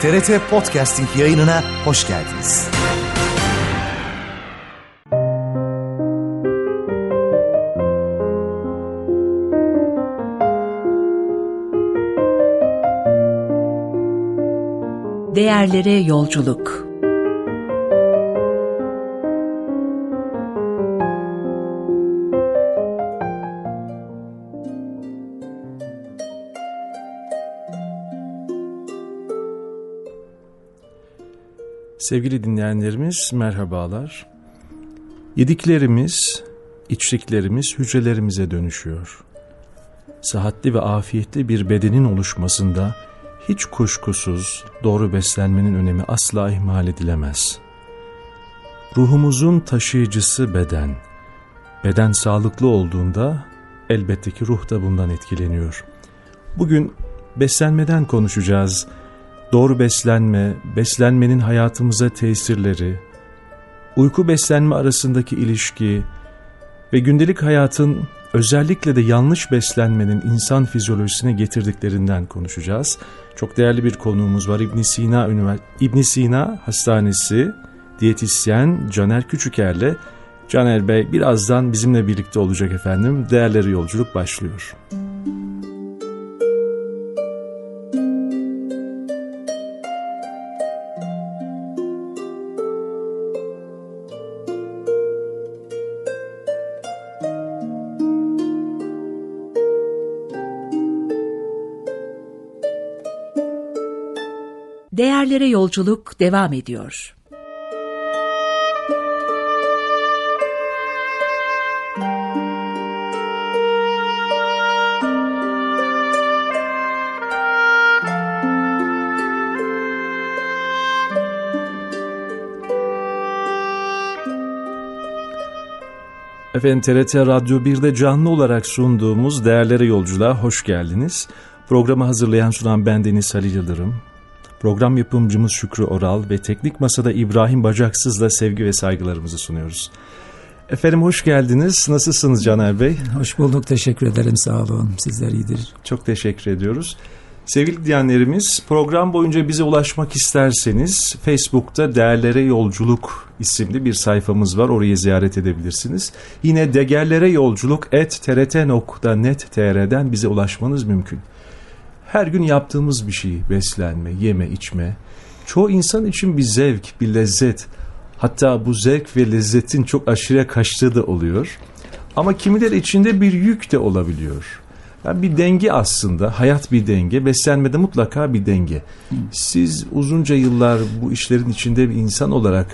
TRT Podcasting yayınına hoş geldiniz. Değerlere yolculuk. Sevgili dinleyenlerimiz, merhabalar. Yediklerimiz, içtiklerimiz hücrelerimize dönüşüyor. Sıhhatli ve afiyetli bir bedenin oluşmasında hiç kuşkusuz doğru beslenmenin önemi asla ihmal edilemez. Ruhumuzun taşıyıcısı beden. Beden sağlıklı olduğunda elbette ki ruh da bundan etkileniyor. Bugün beslenmeden konuşacağız. Doğru beslenme, beslenmenin hayatımıza tesirleri, uyku beslenme arasındaki ilişki ve gündelik hayatın özellikle de yanlış beslenmenin insan fizyolojisine getirdiklerinden konuşacağız. Çok değerli bir konuğumuz var. İbn Sina Hastanesi diyetisyen Caner Küçüker'le. Caner Bey birazdan bizimle birlikte olacak efendim. Değerlere yolculuk başlıyor. Değerlere yolculuk devam ediyor. Efendim TRT Radyo 1'de canlı olarak sunduğumuz Değerlere Yolculuğa hoş geldiniz. Programı hazırlayan sunan bendeniz Halil Yıldırım. Program yapımcımız Şükrü Oral ve teknik masada İbrahim Bacaksız'la sevgi ve saygılarımızı sunuyoruz. Efendim hoş geldiniz. Nasılsınız Caner Bey? Hoş bulduk. Teşekkür ederim. Sağ olun. Sizler iyidir. Çok teşekkür ediyoruz. Sevgili dinleyenlerimiz, program boyunca bize ulaşmak isterseniz Facebook'ta Değerlere Yolculuk isimli bir sayfamız var. Orayı ziyaret edebilirsiniz. Yine degerlereyolculuk@trt.net.tr'den bize ulaşmanız mümkün. Her gün yaptığımız bir şey, beslenme, yeme, içme. Çoğu insan için bir zevk, bir lezzet. Hatta bu zevk ve lezzetin çok aşırıya kaçtığı da oluyor. Ama kimileri içinde bir yük de olabiliyor. Yani bir denge aslında, hayat bir denge, beslenmede mutlaka bir denge. Siz uzunca yıllar bu işlerin içinde bir insan olarak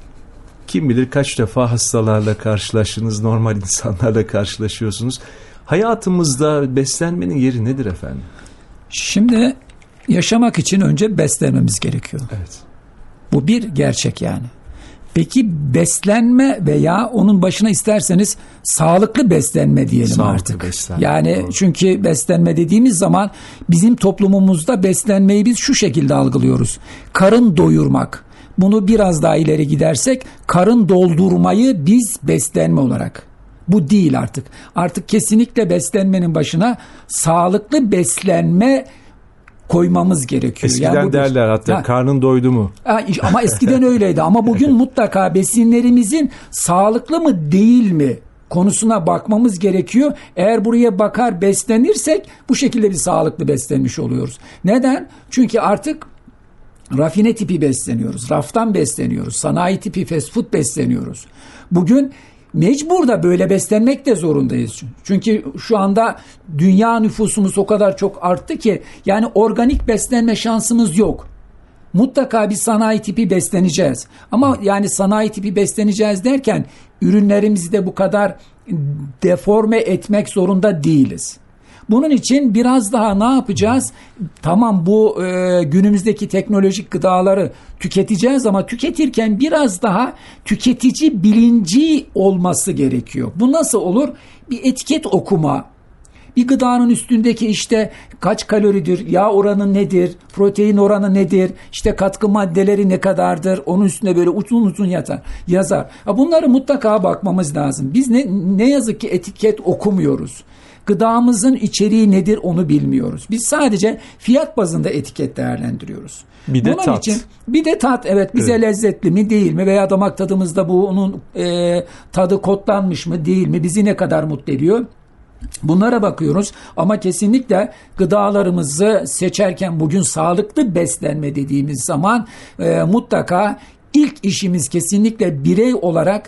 kim bilir kaç defa hastalarla karşılaştınız, normal insanlarla karşılaşıyorsunuz. Hayatımızda beslenmenin yeri nedir efendim? Şimdi yaşamak için önce beslenmemiz gerekiyor. Evet. Bu bir gerçek yani. Peki beslenme veya onun başına isterseniz sağlıklı beslenme diyelim sağlıklı artık. Beslenme, yani doğru. Çünkü beslenme dediğimiz zaman bizim toplumumuzda beslenmeyi biz şu şekilde algılıyoruz. Karın doyurmak. Bunu biraz daha ileri gidersek karın doldurmayı biz beslenme olarak. Bu değil artık. Artık kesinlikle beslenmenin başına sağlıklı beslenme koymamız gerekiyor. Eskiden yani derler hatta karnın doydu mu? Ama eskiden öyleydi. Ama bugün mutlaka besinlerimizin sağlıklı mı değil mi konusuna bakmamız gerekiyor. Eğer buraya bakar beslenirsek bu şekilde bir sağlıklı beslenmiş oluyoruz. Neden? Çünkü artık rafine tipi besleniyoruz. Raftan besleniyoruz. Sanayi tipi fast food besleniyoruz. Bugün mecbur da böyle beslenmek de zorundayız. Çünkü şu anda dünya nüfusumuz o kadar çok arttı ki yani organik beslenme şansımız yok. Mutlaka bir sanayi tipi besleneceğiz. Ama yani sanayi tipi besleneceğiz derken ürünlerimizi de bu kadar deforme etmek zorunda değiliz. Bunun için biraz daha ne yapacağız? Tamam bu günümüzdeki teknolojik gıdaları tüketeceğiz ama tüketirken biraz daha tüketici bilinci olması gerekiyor. Bu nasıl olur? Bir etiket okuma, bir gıdanın üstündeki işte kaç kaloridir, yağ oranı nedir, protein oranı nedir, işte katkı maddeleri ne kadardır, onun üstüne böyle uzun yazar. Bunları mutlaka bakmamız lazım. Biz ne yazık ki etiket okumuyoruz. Gıdamızın içeriği nedir onu bilmiyoruz. Biz sadece fiyat bazında etiket değerlendiriyoruz. Bir de Bunun tat. için bir de tat, evet, bize lezzetli mi değil mi veya damak tadımızda bunun tadı kodlanmış mı değil mi, bizi ne kadar mutlu ediyor? Bunlara bakıyoruz ama kesinlikle gıdalarımızı seçerken bugün sağlıklı beslenme dediğimiz zaman mutlaka ilk işimiz kesinlikle birey olarak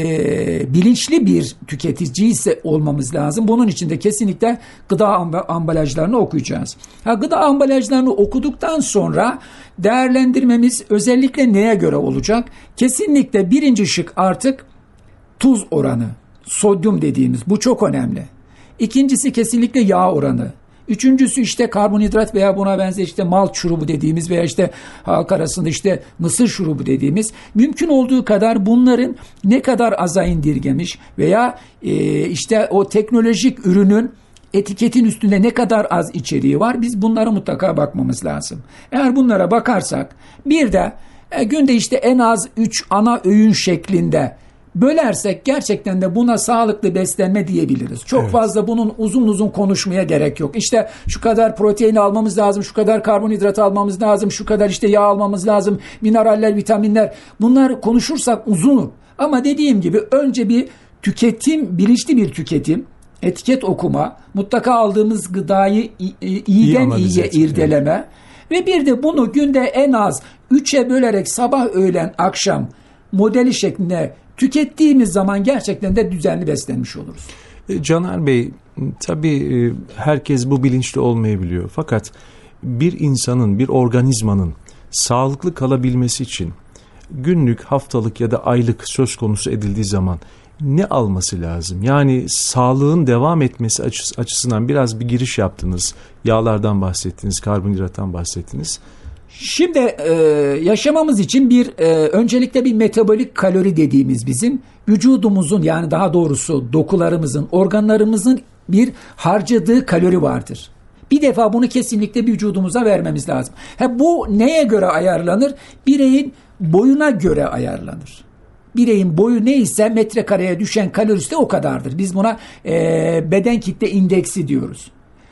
bilinçli bir tüketici ise olmamız lazım. Bunun için de kesinlikle gıda ambalajlarını okuyacağız. Gıda ambalajlarını okuduktan sonra değerlendirmemiz özellikle neye göre olacak? Kesinlikle birinci şık artık tuz oranı, sodyum dediğimiz, bu çok önemli. İkincisi kesinlikle yağ oranı. Üçüncüsü işte karbonhidrat veya buna benzer işte malt şurubu dediğimiz veya işte halk arasında işte mısır şurubu dediğimiz, mümkün olduğu kadar bunların ne kadar aza indirgemiş veya işte o teknolojik ürünün etiketin üstünde ne kadar az içeriği var, biz bunlara mutlaka bakmamız lazım. Eğer bunlara bakarsak bir de günde işte en az 3 ana öğün şeklinde bölersek gerçekten de buna sağlıklı beslenme diyebiliriz. Çok fazla bunun uzun uzun konuşmaya gerek yok. İşte şu kadar protein almamız lazım, şu kadar karbonhidrat almamız lazım, şu kadar işte yağ almamız lazım, mineraller, vitaminler. Bunlar konuşursak uzun. Ama dediğim gibi önce bir tüketim, bilinçli bir tüketim, etiket okuma, mutlaka aldığımız gıdayı iyiden iyiye irdeleme ve bir de bunu günde en az 3'e bölerek sabah, öğlen, akşam modeli şeklinde tükettiğimiz zaman gerçekten de düzenli beslenmiş oluruz. Caner Bey, tabii herkes bu bilinçli olmayabiliyor. Fakat bir insanın, bir organizmanın sağlıklı kalabilmesi için günlük, haftalık ya da aylık söz konusu edildiği zaman ne alması lazım? Yani sağlığın devam etmesi açısından biraz bir giriş yaptınız. Yağlardan bahsettiniz, karbonhidrattan bahsettiniz. Şimdi yaşamamız için öncelikle bir metabolik kalori dediğimiz bizim vücudumuzun, yani daha doğrusu dokularımızın, organlarımızın bir harcadığı kalori vardır. Bir defa bunu kesinlikle vücudumuza vermemiz lazım. Bu neye göre ayarlanır? Bireyin boyuna göre ayarlanır. Bireyin boyu neyse metrekareye düşen kalorisi de o kadardır. Biz buna beden kitle indeksi diyoruz.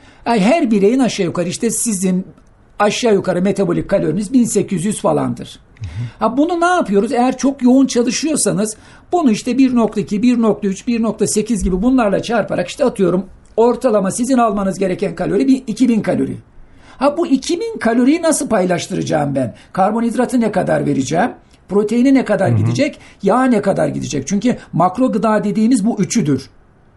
Her bireyin aşağı yukarı işte sizin aşağı yukarı metabolik kaloriniz 1800 falandır. Bunu ne yapıyoruz? Eğer çok yoğun çalışıyorsanız bunu işte 1.2, 1.3, 1.8 gibi bunlarla çarparak işte atıyorum ortalama sizin almanız gereken kalori 2000 kalori. Bu 2000 kaloriyi nasıl paylaştıracağım ben? Karbonhidratı ne kadar vereceğim? Proteini ne kadar gidecek? Yağ ne kadar gidecek? Çünkü makro gıda dediğimiz bu üçüdür.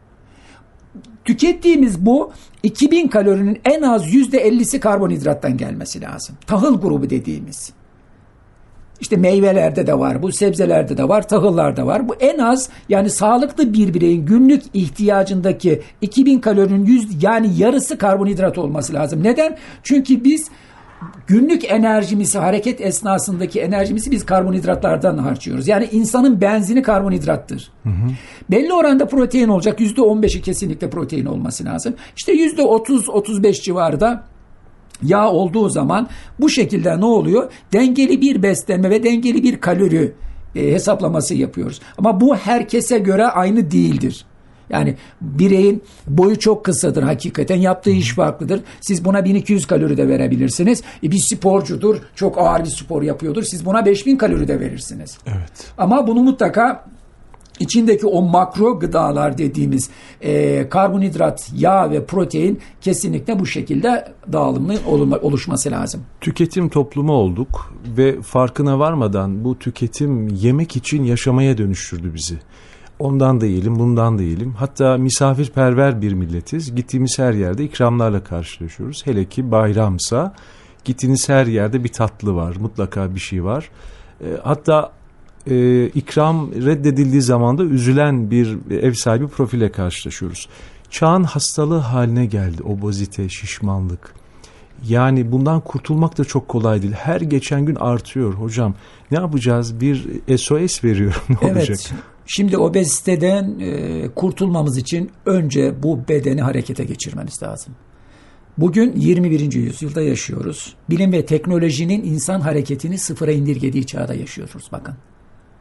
Tükettiğimiz bu 2000 kalorinin en az %50'si karbonhidrattan gelmesi lazım. Tahıl grubu dediğimiz. İşte meyvelerde de var, bu sebzelerde de var, tahıllarda var. Bu en az, yani sağlıklı bir bireyin günlük ihtiyacındaki 2000 kalorinin yani yarısı karbonhidrat olması lazım. Neden? Çünkü biz günlük enerjimizi, hareket esnasındaki enerjimizi biz karbonhidratlardan harcıyoruz. Yani insanın benzini karbonhidrattır. Belli oranda protein olacak. %15'i kesinlikle protein olması lazım. İşte %30-35 civarında yağ olduğu zaman bu şekilde ne oluyor? Dengeli bir beslenme ve dengeli bir kalori hesaplaması yapıyoruz. Ama bu herkese göre aynı değildir. Yani bireyin boyu çok kısadır hakikaten, yaptığı iş farklıdır. Siz buna 1200 kalori de verebilirsiniz. Bir sporcudur, çok ağır bir spor yapıyordur. Siz buna 5000 kalori de verirsiniz. Evet. Ama bunu mutlaka içindeki o makro gıdalar dediğimiz karbonhidrat, yağ ve protein kesinlikle bu şekilde dağılımlı oluşması lazım. Tüketim toplumu olduk ve farkına varmadan bu tüketim yemek için yaşamaya dönüştürdü bizi. Ondan da yiyelim, bundan da yiyelim. Hatta misafirperver bir milletiz. Gittiğimiz her yerde ikramlarla karşılaşıyoruz. Hele ki bayramsa gittiğiniz her yerde bir tatlı var, mutlaka bir şey var. Hatta ikram reddedildiği zaman da üzülen bir ev sahibi profile karşılaşıyoruz. Çağın hastalığı haline geldi obezite, şişmanlık. Yani bundan kurtulmak da çok kolay değil. Her geçen gün artıyor hocam. Ne yapacağız? Bir SOS veriyor. Ne olacak? Şimdi obeziteden kurtulmamız için önce bu bedeni harekete geçirmemiz lazım. Bugün 21. yüzyılda yaşıyoruz. Bilim ve teknolojinin insan hareketini sıfıra indirgediği çağda yaşıyoruz bakın.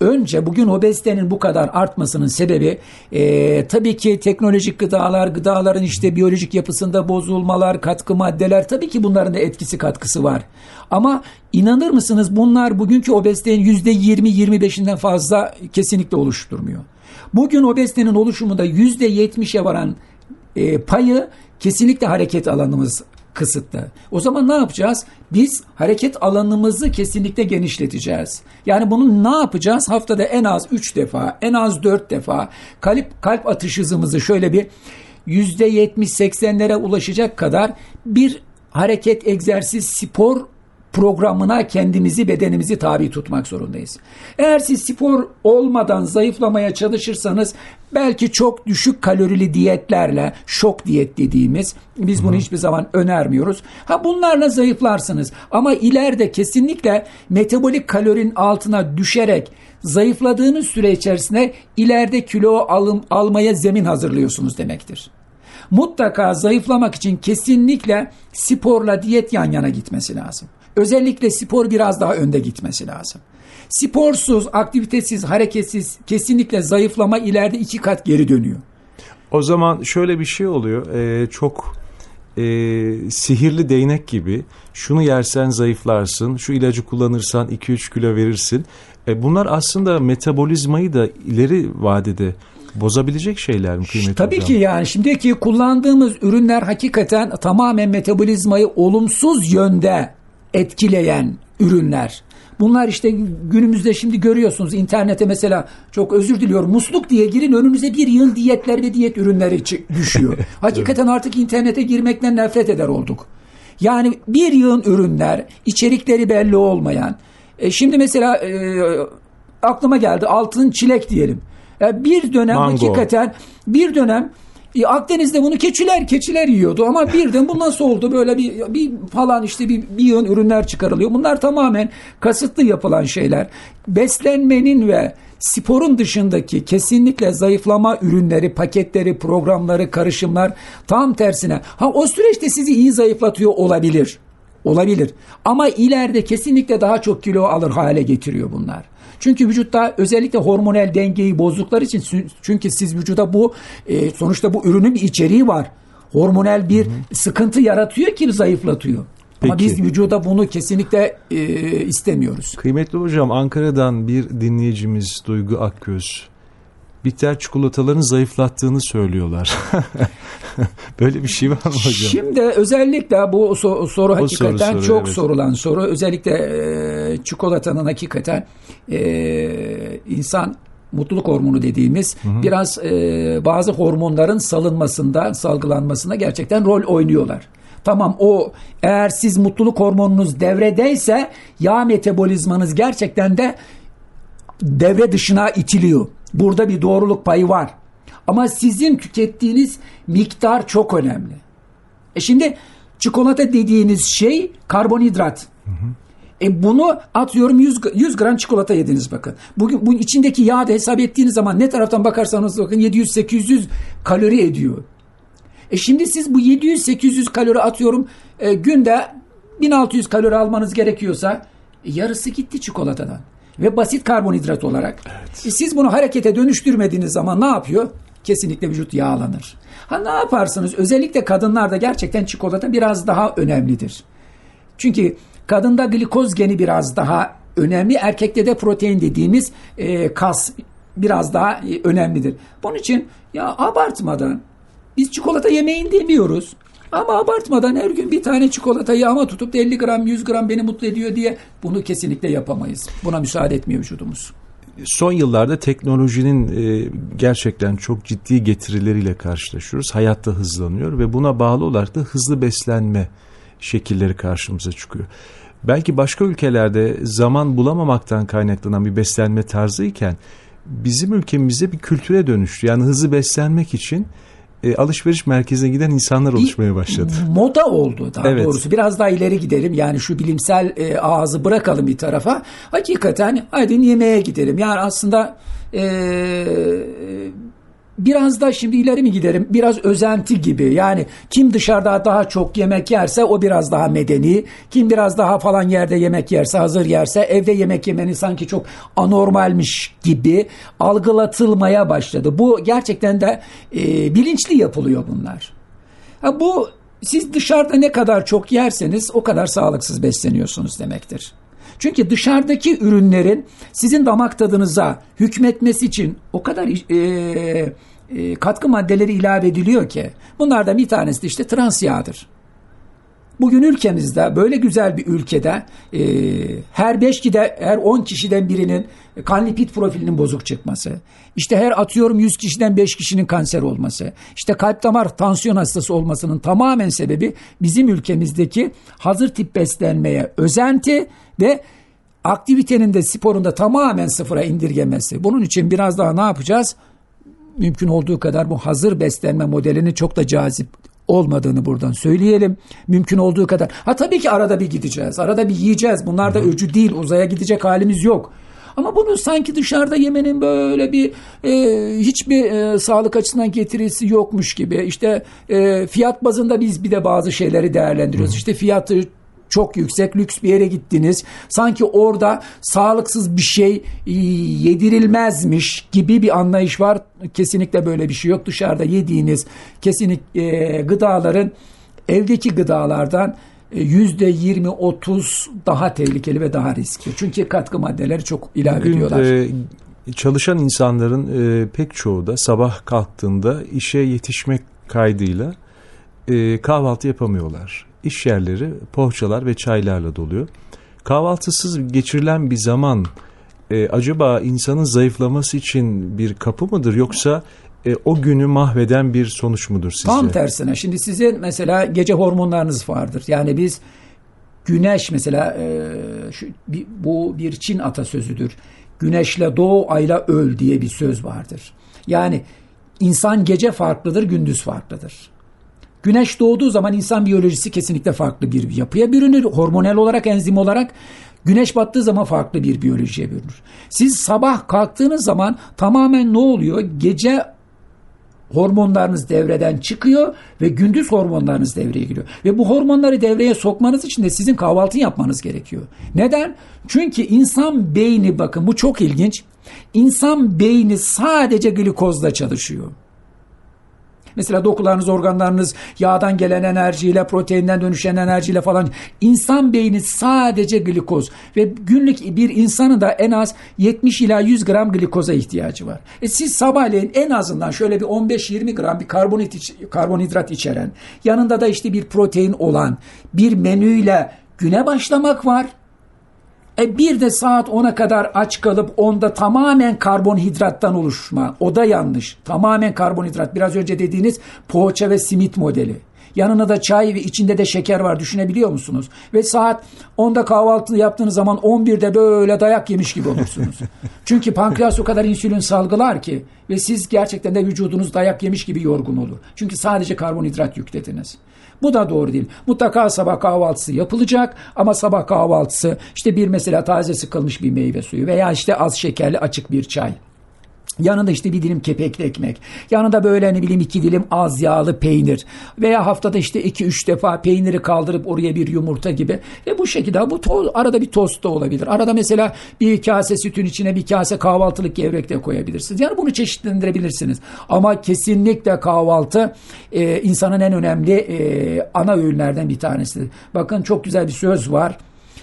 önce bugün obezitenin bu kadar artmasının sebebi tabii ki teknolojik gıdalar, gıdaların işte biyolojik yapısında bozulmalar, katkı maddeler, tabii ki bunların da etkisi katkısı var. Ama inanır mısınız bunlar bugünkü obezitenin %20-25'inden fazla kesinlikle oluşturmuyor. Bugün obezitenin oluşumunda %70'e varan payı kesinlikle hareket alanımız kısıtlı. O zaman ne yapacağız? Biz hareket alanımızı kesinlikle genişleteceğiz. Yani bunu ne yapacağız? Haftada en az 3 defa, en az 4 defa kalp atış hızımızı şöyle bir %70-80'lere ulaşacak kadar bir hareket, egzersiz, spor programına kendimizi, bedenimizi tabi tutmak zorundayız. Eğer siz spor olmadan zayıflamaya çalışırsanız belki çok düşük kalorili diyetlerle, şok diyet dediğimiz, biz bunu hiçbir zaman önermiyoruz. Bunlarla zayıflarsınız ama ileride kesinlikle metabolik kalorinin altına düşerek zayıfladığınız süre içerisinde ileride kilo almaya zemin hazırlıyorsunuz demektir. Mutlaka zayıflamak için kesinlikle sporla diyet yan yana gitmesi lazım. Özellikle spor biraz daha önde gitmesi lazım. Sporsuz, aktivitesiz, hareketsiz kesinlikle zayıflama ileride 2 kat geri dönüyor. O zaman şöyle bir şey oluyor. Çok sihirli değnek gibi, şunu yersen zayıflarsın, şu ilacı kullanırsan 2-3 kilo verirsin. Bunlar aslında metabolizmayı da ileri vadede bozabilecek şeyler mi kıymetli Tabii hocam? ki yani şimdiki kullandığımız ürünler hakikaten tamamen metabolizmayı olumsuz yönde etkileyen ürünler. Bunlar işte günümüzde şimdi görüyorsunuz internete mesela, çok özür diliyorum, musluk diye girin, önünüze bir yığın diyetler ve diyet ürünleri düşüyor. Hakikaten artık internete girmekten nefret eder olduk. Yani bir yığın ürünler, içerikleri belli olmayan. Şimdi mesela aklıma geldi, altın çilek diyelim. Bir dönem Mango. Hakikaten bir dönem Akdeniz'de bunu keçiler yiyordu ama birden bu nasıl oldu, böyle bir falan işte bir yığın ürünler çıkarılıyor. Bunlar tamamen kasıtlı yapılan şeyler. Beslenmenin ve sporun dışındaki kesinlikle zayıflama ürünleri, paketleri, programları, karışımlar tam tersine. O süreçte sizi iyi zayıflatıyor olabilir. Olabilir. Ama ileride kesinlikle daha çok kilo alır hale getiriyor bunlar. Çünkü vücutta özellikle hormonal dengeyi bozdukları için, çünkü siz vücuda bu sonuçta bu ürünün bir içeriği var. Hormonal bir sıkıntı yaratıyor ki zayıflatıyor. Ama Peki. biz vücuda bunu kesinlikle istemiyoruz. Kıymetli hocam, Ankara'dan bir dinleyicimiz Duygu Akgöz, bitter çikolataların zayıflattığını söylüyorlar. Böyle bir şey var mı hocam? Şimdi özellikle bu soru hakikaten çok evet. sorulan soru. Özellikle çikolatanın hakikaten insan mutluluk hormonu dediğimiz biraz bazı hormonların salgılanmasında gerçekten rol oynuyorlar. Tamam, o eğer siz mutluluk hormonunuz devredeyse yağ metabolizmanız gerçekten de devre dışına itiliyor. Burada bir doğruluk payı var. Ama sizin tükettiğiniz miktar çok önemli. Şimdi çikolata dediğiniz şey karbonhidrat. Bunu atıyorum 100 gram çikolata yediniz bakın. Bugün bunun içindeki yağı da hesap ettiğiniz zaman ne taraftan bakarsanız bakın 700-800 kalori ediyor. Şimdi siz bu 700-800 kalori atıyorum günde 1600 kalori almanız gerekiyorsa yarısı gitti çikolatadan. Ve basit karbonhidrat olarak. Evet. Siz bunu harekete dönüştürmediğiniz zaman ne yapıyor? Kesinlikle vücut yağlanır. Ne yaparsınız? Özellikle kadınlarda gerçekten çikolata biraz daha önemlidir. Çünkü kadında glikoz geni biraz daha önemli. Erkekte de protein dediğimiz kas biraz daha önemlidir. Bunun için ya abartmadan, biz çikolata yemeyin demiyoruz. Ama abartmadan her gün bir tane çikolatayı ama tutup da 50 gram 100 gram beni mutlu ediyor diye bunu kesinlikle yapamayız. Buna müsaade etmiyor vücudumuz. Son yıllarda teknolojinin gerçekten çok ciddi getirileriyle karşılaşıyoruz. Hayat da hızlanıyor ve buna bağlı olarak da hızlı beslenme şekilleri karşımıza çıkıyor. Belki başka ülkelerde zaman bulamamaktan kaynaklanan bir beslenme tarzıyken bizim ülkemizde bir kültüre dönüştü. Yani hızlı beslenmek için alışveriş merkezine giden insanlar oluşmaya başladı. Moda oldu daha evet. Doğrusu. Biraz daha ileri gidelim. Yani şu bilimsel ağzı bırakalım bir tarafa. Hakikaten hadi yemeğe gidelim. Yani aslında biraz da şimdi ileri mi giderim? Biraz özenti gibi. Yani kim dışarıda daha çok yemek yerse o biraz daha medeni. Kim biraz daha falan yerde yemek yerse, hazır yerse, evde yemek yemenin sanki çok anormalmiş gibi algılatılmaya başladı. Bu gerçekten de bilinçli yapılıyor bunlar. Bu siz dışarıda ne kadar çok yerseniz o kadar sağlıksız besleniyorsunuz demektir. Çünkü dışarıdaki ürünlerin sizin damak tadınıza hükmetmesi için o kadar katkı maddeleri ilave ediliyor ki. Bunlardan bir tanesi de işte trans yağdır. Bugün ülkemizde, böyle güzel bir ülkede her 10 kişiden birinin kan lipid profilinin bozuk çıkması, işte her 100 kişiden 5 kişinin kanser olması, işte kalp damar tansiyon hastası olmasının tamamen sebebi bizim ülkemizdeki hazır tip beslenmeye özenti ve aktivitenin de sporun da tamamen sıfıra indirgemesi. Bunun için biraz daha ne yapacağız? Mümkün olduğu kadar bu hazır beslenme modelini çok da cazip olmadığını buradan söyleyelim. Mümkün olduğu kadar. Tabii ki arada bir gideceğiz. Arada bir yiyeceğiz. Bunlar da öcü değil. Uzaya gidecek halimiz yok. Ama bunu sanki dışarıda yemenin böyle bir hiçbir sağlık açısından getirisi yokmuş gibi. İşte fiyat bazında biz bir de bazı şeyleri değerlendiriyoruz. İşte fiyatı çok yüksek, lüks bir yere gittiniz. Sanki orada sağlıksız bir şey yedirilmezmiş gibi bir anlayış var. Kesinlikle böyle bir şey yok. Dışarıda yediğiniz gıdaların evdeki gıdalardan %20-30 daha tehlikeli ve daha riskli. Çünkü katkı maddeleri çok ilave ediyorlar. Çalışan insanların pek çoğu da sabah kalktığında işe yetişmek kaydıyla kahvaltı yapamıyorlar. İş yerleri poğaçalar ve çaylarla doluyor. Kahvaltısız geçirilen bir zaman acaba insanın zayıflaması için bir kapı mıdır, yoksa o günü mahveden bir sonuç mudur sizce? Tam tersine. Şimdi sizin mesela gece hormonlarınız vardır. Yani biz güneş mesela bu bir Çin atasözüdür. Güneşle doğ, ayla öl diye bir söz vardır. Yani insan gece farklıdır, gündüz farklıdır. Güneş doğduğu zaman insan biyolojisi kesinlikle farklı bir yapıya bürünür. Hormonal olarak, enzim olarak. Güneş battığı zaman farklı bir biyolojiye bürünür. Siz sabah kalktığınız zaman tamamen ne oluyor? Gece hormonlarınız devreden çıkıyor ve gündüz hormonlarınız devreye giriyor. Ve bu hormonları devreye sokmanız için de sizin kahvaltı yapmanız gerekiyor. Neden? Çünkü insan beyni, bakın bu çok ilginç. İnsan beyni sadece glikozla çalışıyor. Mesela dokularınız, organlarınız yağdan gelen enerjiyle, proteinden dönüşen enerjiyle falan. İnsan beyni sadece glikoz ve günlük bir insanın da en az 70 ila 100 gram glikoza ihtiyacı var. Siz sabahleyin en azından şöyle bir 15-20 gram bir karbonhidrat içeren, yanında da işte bir protein olan bir menüyle güne başlamak var. Bir de saat 10'a kadar aç kalıp onda tamamen karbonhidrattan oluşma. O da yanlış. Tamamen karbonhidrat. Biraz önce dediğiniz poğaça ve simit modeli. Yanına da çay ve içinde de şeker var. Düşünebiliyor musunuz? Ve saat 10'da kahvaltı yaptığınız zaman 11'de böyle dayak yemiş gibi olursunuz. Çünkü pankreas o kadar insülin salgılar ki ve siz gerçekten de vücudunuz dayak yemiş gibi yorgun olur. Çünkü sadece karbonhidrat yüklediniz. Bu da doğru değil. Mutlaka sabah kahvaltısı yapılacak ama sabah kahvaltısı işte bir mesela taze sıkılmış bir meyve suyu veya işte az şekerli açık bir çay. Yanında işte bir dilim kepekli ekmek. Yanında böyle 2 dilim az yağlı peynir. Veya haftada işte 2-3 defa peyniri kaldırıp oraya bir yumurta gibi. Ve bu şekilde arada bir tost da olabilir. Arada mesela bir kase sütün içine bir kase kahvaltılık gevrek de koyabilirsiniz. Yani bunu çeşitlendirebilirsiniz. Ama kesinlikle kahvaltı insanın en önemli ana öğünlerden bir tanesidir. Bakın çok güzel bir söz var.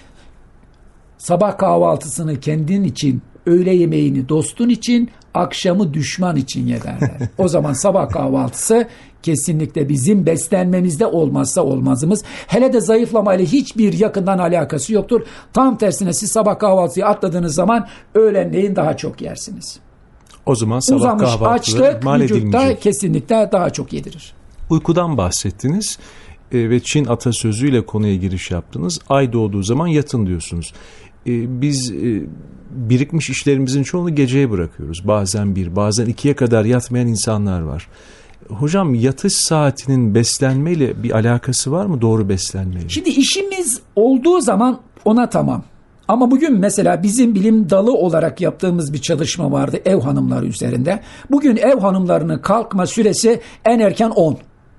Sabah kahvaltısını kendin için, öğle yemeğini dostun için, akşamı düşman için ye derler. O zaman sabah kahvaltısı kesinlikle bizim beslenmemizde olmazsa olmazımız. Hele de zayıflamayla hiçbir yakından alakası yoktur. Tam tersine siz sabah kahvaltıyı atladığınız zaman öğlenleyin daha çok yersiniz. O zaman sabah uzamış kahvaltıları açlık vücutta kesinlikle daha çok yedirir. Uykudan bahsettiniz ve Çin atasözüyle konuya giriş yaptınız. Ay doğduğu zaman yatın diyorsunuz. Biz birikmiş işlerimizin çoğunu geceye bırakıyoruz. Bazen 1, bazen 2'ye kadar yatmayan insanlar var. Hocam, yatış saatinin beslenmeyle bir alakası var mı, doğru beslenmeyle? Şimdi işimiz olduğu zaman ona tamam. Ama bugün mesela bizim bilim dalı olarak yaptığımız bir çalışma vardı ev hanımları üzerinde. Bugün ev hanımlarının kalkma süresi en erken 10.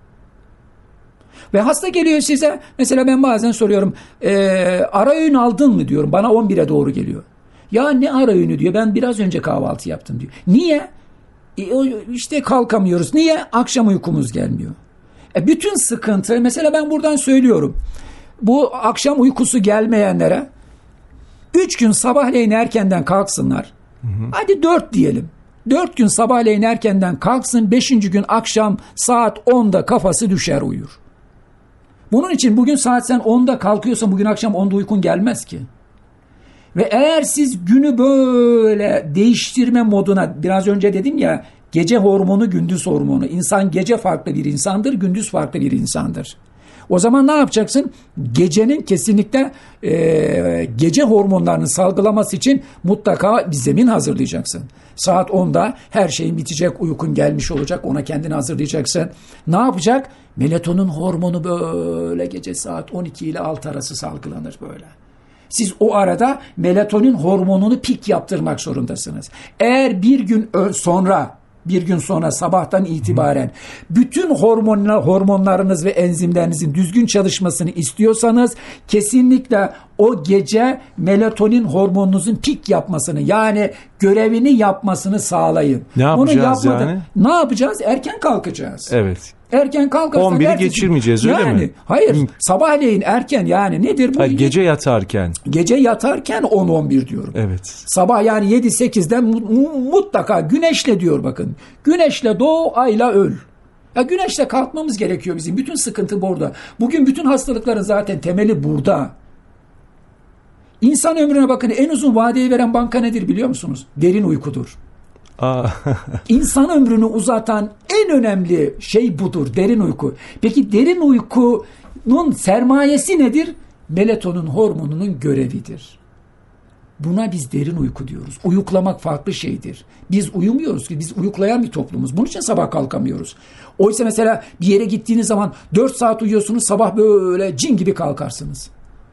Ve hasta geliyor size, mesela ben bazen soruyorum, ara öğün aldın mı diyorum, bana 11'e doğru geliyor. Ya ne ara öğünü diyor, ben biraz önce kahvaltı yaptım diyor. Niye? İşte kalkamıyoruz. Niye? Akşam uykumuz gelmiyor. Bütün sıkıntı, mesela ben buradan söylüyorum, bu akşam uykusu gelmeyenlere 3 gün sabahleyin erkenden kalksınlar. Hadi 4 diyelim. 4 gün sabahleyin erkenden kalksın, 5. gün akşam saat 10'da kafası düşer uyur. Bunun için bugün saat sen 10'da kalkıyorsan bugün akşam 10'da uykun gelmez ki. Ve eğer siz günü böyle değiştirme moduna, biraz önce dedim ya, gece hormonu, gündüz hormonu. İnsan gece farklı bir insandır, gündüz farklı bir insandır. O zaman ne yapacaksın? Gecenin kesinlikle gece hormonlarının salgılaması için mutlaka bir zemin hazırlayacaksın. Saat 10'da her şeyin bitecek, uykun gelmiş olacak, ona kendini hazırlayacaksın. Ne yapacak? Melatonin hormonu böyle gece saat 12 ile 6 arası salgılanır böyle. Siz o arada melatonin hormonunu pik yaptırmak zorundasınız. Eğer bir gün sonra sabahtan itibaren bütün hormonlarınız ve enzimlerinizin düzgün çalışmasını istiyorsanız kesinlikle o gece melatonin hormonunuzun pik yapmasını, yani görevini yapmasını sağlayın. Ne yapacağız yani? Ne yapacağız? Erken kalkacağız. Evet. Erken kalkarsan 11'i geçirmeyeceğiz, öyle mi? Hayır. Sabahleyin erken, yani nedir bu? Hayır, gece yatarken. Gece yatarken 10-11 diyorum. Evet. Sabah yani 7-8'de mutlaka güneşle diyor bakın. Güneşle doğ, ayla öl. Ya güneşle kalkmamız gerekiyor bizim. Bütün sıkıntı burada. Bugün bütün hastalıkların zaten temeli burada. İnsan ömrüne bakın, en uzun vadeyi veren banka nedir biliyor musunuz? Derin uykudur. İnsan ömrünü uzatan en önemli şey budur, derin uyku. Peki derin uykunun sermayesi nedir? Melatonin hormonunun görevidir. Buna biz derin uyku diyoruz. Uyuklamak farklı şeydir. Biz uyumuyoruz ki, biz uyuklayan bir toplumuz. Bunun için sabah kalkamıyoruz. Oysa mesela bir yere gittiğiniz zaman 4 saat uyuyorsunuz, sabah böyle cin gibi kalkarsınız.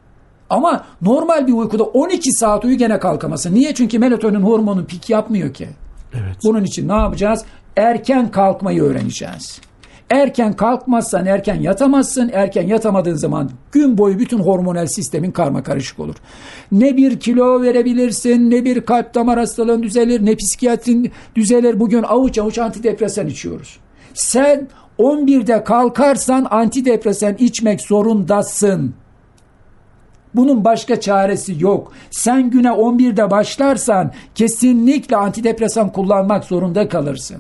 Ama normal bir uykuda 12 saat uyu gene kalkamazsın. Niye? Çünkü melatonin hormonu pik yapmıyor ki. Evet. Bunun için ne yapacağız? Erken kalkmayı öğreneceğiz. Erken kalkmazsan erken yatamazsın. Erken yatamadığın zaman gün boyu bütün hormonal sistemin karmakarışık olur. Ne bir kilo verebilirsin, ne bir kalp damar hastalığın düzelir, ne psikiyatrin düzelir. Bugün avuç avuç antidepresan içiyoruz. Sen 11'de kalkarsan antidepresan içmek zorundasın. Bunun başka çaresi yok. Sen güne 11'de başlarsan kesinlikle antidepresan kullanmak zorunda kalırsın.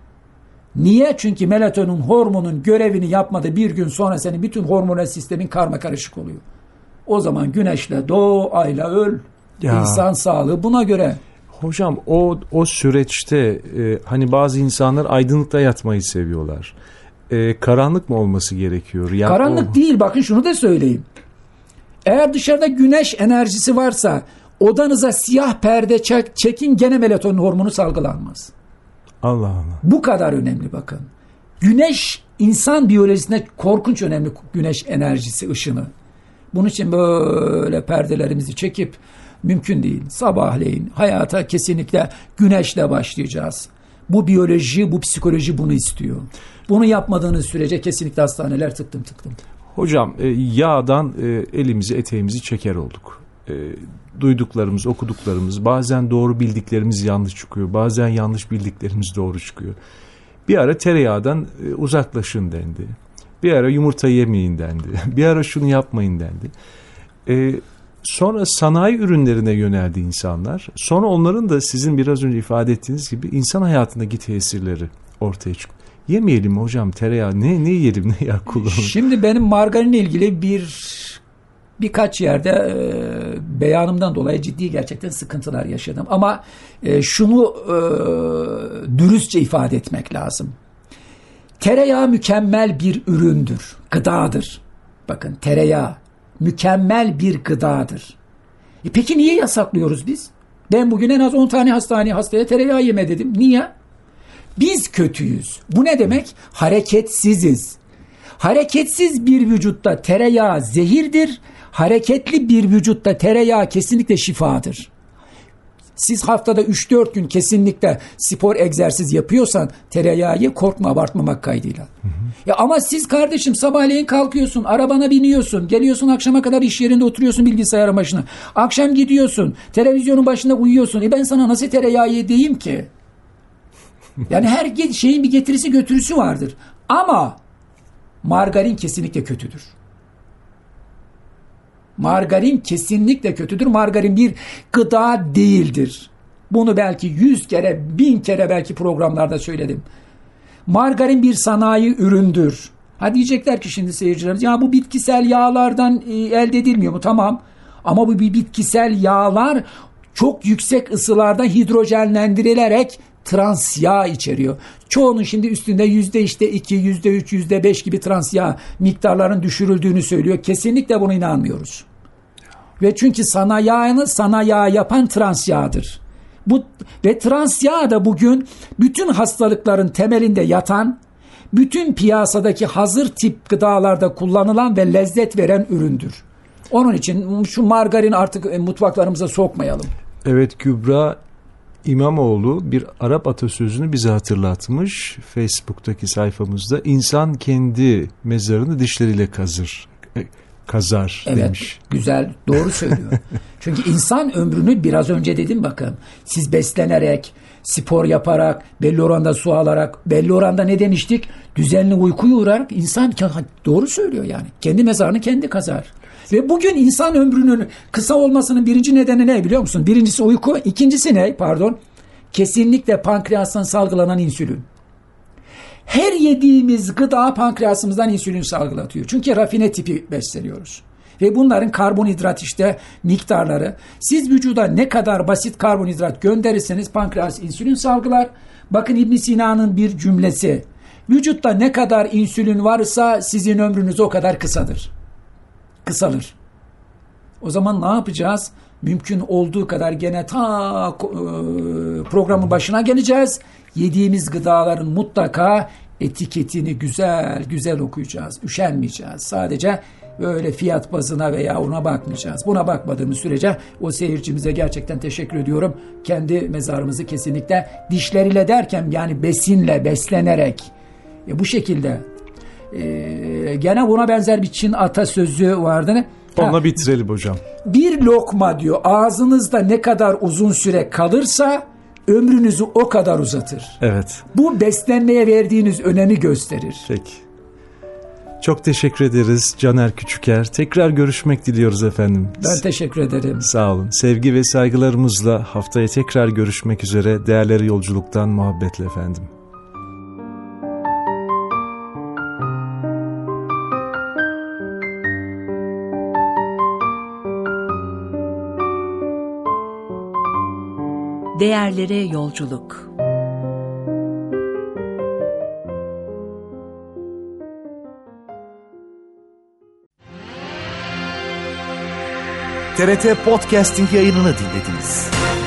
Niye? Çünkü melatonin hormonun görevini yapmadığı bir gün sonra senin bütün hormonal sistemin karmakarışık oluyor. O zaman güneşle doğ, ayla öl. Ya. İnsan sağlığı buna göre. Hocam o süreçte hani bazı insanlar aydınlıkta yatmayı seviyorlar. Karanlık mı olması gerekiyor? Ya karanlık değil, bakın şunu da söyleyeyim. Eğer dışarıda güneş enerjisi varsa odanıza siyah perde çekin, gene melatonin hormonu salgılanmaz. Allah Allah. Bu kadar önemli bakın. Güneş insan biyolojisinde korkunç önemli, güneş enerjisi, ışını. Bunun için böyle perdelerimizi çekip mümkün değil. Sabahleyin hayata kesinlikle güneşle başlayacağız. Bu biyoloji, bu psikoloji bunu istiyor. Bunu yapmadığınız sürece kesinlikle hastaneler tıktım. Hocam yağdan elimizi eteğimizi çeker olduk. Duyduklarımız, okuduklarımız, bazen doğru bildiklerimiz yanlış çıkıyor. Bazen yanlış bildiklerimiz doğru çıkıyor. Bir ara tereyağdan uzaklaşın dendi. Bir ara yumurta yemeyin dendi. Bir ara şunu yapmayın dendi. Sonra sanayi ürünlerine yöneldi insanlar. Sonra onların da sizin biraz önce ifade ettiğiniz gibi insan hayatındaki tesirleri ortaya çıktı. Yemeyelim mi hocam tereyağı? Ne yiyelim, ne yağ kullanalım? Şimdi benim margarinle ilgili birkaç yerde beyanımdan dolayı ciddi gerçekten sıkıntılar yaşadım. Ama şunu dürüstçe ifade etmek lazım. Tereyağı mükemmel bir üründür, gıdadır. Bakın, tereyağı mükemmel bir gıdadır. Peki niye yasaklıyoruz biz? Ben bugün en az 10 tane hastaya tereyağı yeme dedim. Niye? Biz kötüyüz. Bu ne demek? Hareketsiziz. Hareketsiz bir vücutta tereyağı zehirdir. Hareketli bir vücutta tereyağı kesinlikle şifadır. Siz haftada 3-4 gün kesinlikle spor egzersiz yapıyorsan tereyağı korkma, abartmamak kaydıyla. Ya ama siz kardeşim sabahleyin kalkıyorsun, arabana biniyorsun, geliyorsun akşama kadar iş yerinde oturuyorsun bilgisayar başına. Akşam gidiyorsun, televizyonun başında uyuyorsun. Ben sana nasıl tereyağı diyeyim ki? Yani her şeyin bir getirisi götürüsü vardır. Ama margarin kesinlikle kötüdür. Margarin kesinlikle kötüdür. Margarin bir gıda değildir. Bunu belki 100 kere, 1000 kere belki programlarda söyledim. Margarin bir sanayi üründür. Ha diyecekler ki şimdi seyircilerimiz, ya bu bitkisel yağlardan elde edilmiyor mu? Tamam. Ama bu bir bitkisel yağlar çok yüksek ısılarda hidrojenlendirilerek trans yağ içeriyor. Çoğunun şimdi üstünde %2, %3, %5 gibi trans yağ miktarların düşürüldüğünü söylüyor. Kesinlikle buna inanmıyoruz. Ve çünkü sana yağ yapan trans yağdır. Ve trans yağ da bugün bütün hastalıkların temelinde yatan, bütün piyasadaki hazır tip gıdalarda kullanılan ve lezzet veren üründür. Onun için şu margarin artık mutfaklarımıza sokmayalım. Evet, Kübra İmamoğlu bir Arap atasözünü bize hatırlatmış. Facebook'taki sayfamızda insan kendi mezarını dişleriyle kazar evet, demiş. Güzel, doğru söylüyor. Çünkü insan ömrünü biraz önce dedim bakın. Siz beslenerek, spor yaparak, belli oranda su alarak, belli oranda ne demiştik? Düzenli uykuya uğrarak insan doğru söylüyor yani. Kendi mezarını kendi kazar. Ve bugün insan ömrünün kısa olmasının birinci nedeni ne biliyor musun? Birincisi uyku, ikincisi ne? Kesinlikle pankreastan salgılanan insülin. Her yediğimiz gıda pankreasımızdan insülin salgılatıyor. Çünkü rafine tipi besleniyoruz. Ve bunların karbonhidrat miktarları, siz vücuda ne kadar basit karbonhidrat gönderirseniz pankreas insülin salgılar. Bakın İbn Sina'nın bir cümlesi. Vücutta ne kadar insülin varsa sizin ömrünüz o kadar kısalır. O zaman ne yapacağız? Mümkün olduğu kadar gene programın başına geleceğiz. Yediğimiz gıdaların mutlaka etiketini güzel okuyacağız. Üşenmeyeceğiz. Sadece böyle fiyat bazına veya ona bakmayacağız. Buna bakmadığımız sürece o seyircimize gerçekten teşekkür ediyorum. Kendi mezarımızı kesinlikle dişleriyle derken yani besinle, beslenerek bu şekilde gene buna benzer bir Çin atasözü vardı. Onunla bitirelim hocam. Bir lokma diyor ağzınızda ne kadar uzun süre kalırsa ömrünüzü o kadar uzatır. Evet. Bu beslenmeye verdiğiniz önemi gösterir. Peki. Çok teşekkür ederiz Caner Küçüker. Tekrar görüşmek diliyoruz efendim. Ben teşekkür ederim. Sağ olun. Sevgi ve saygılarımızla haftaya tekrar görüşmek üzere. Değerleri yolculuktan muhabbetle efendim. Değerlere yolculuk. TRT Podcasting yayınını dinlediniz.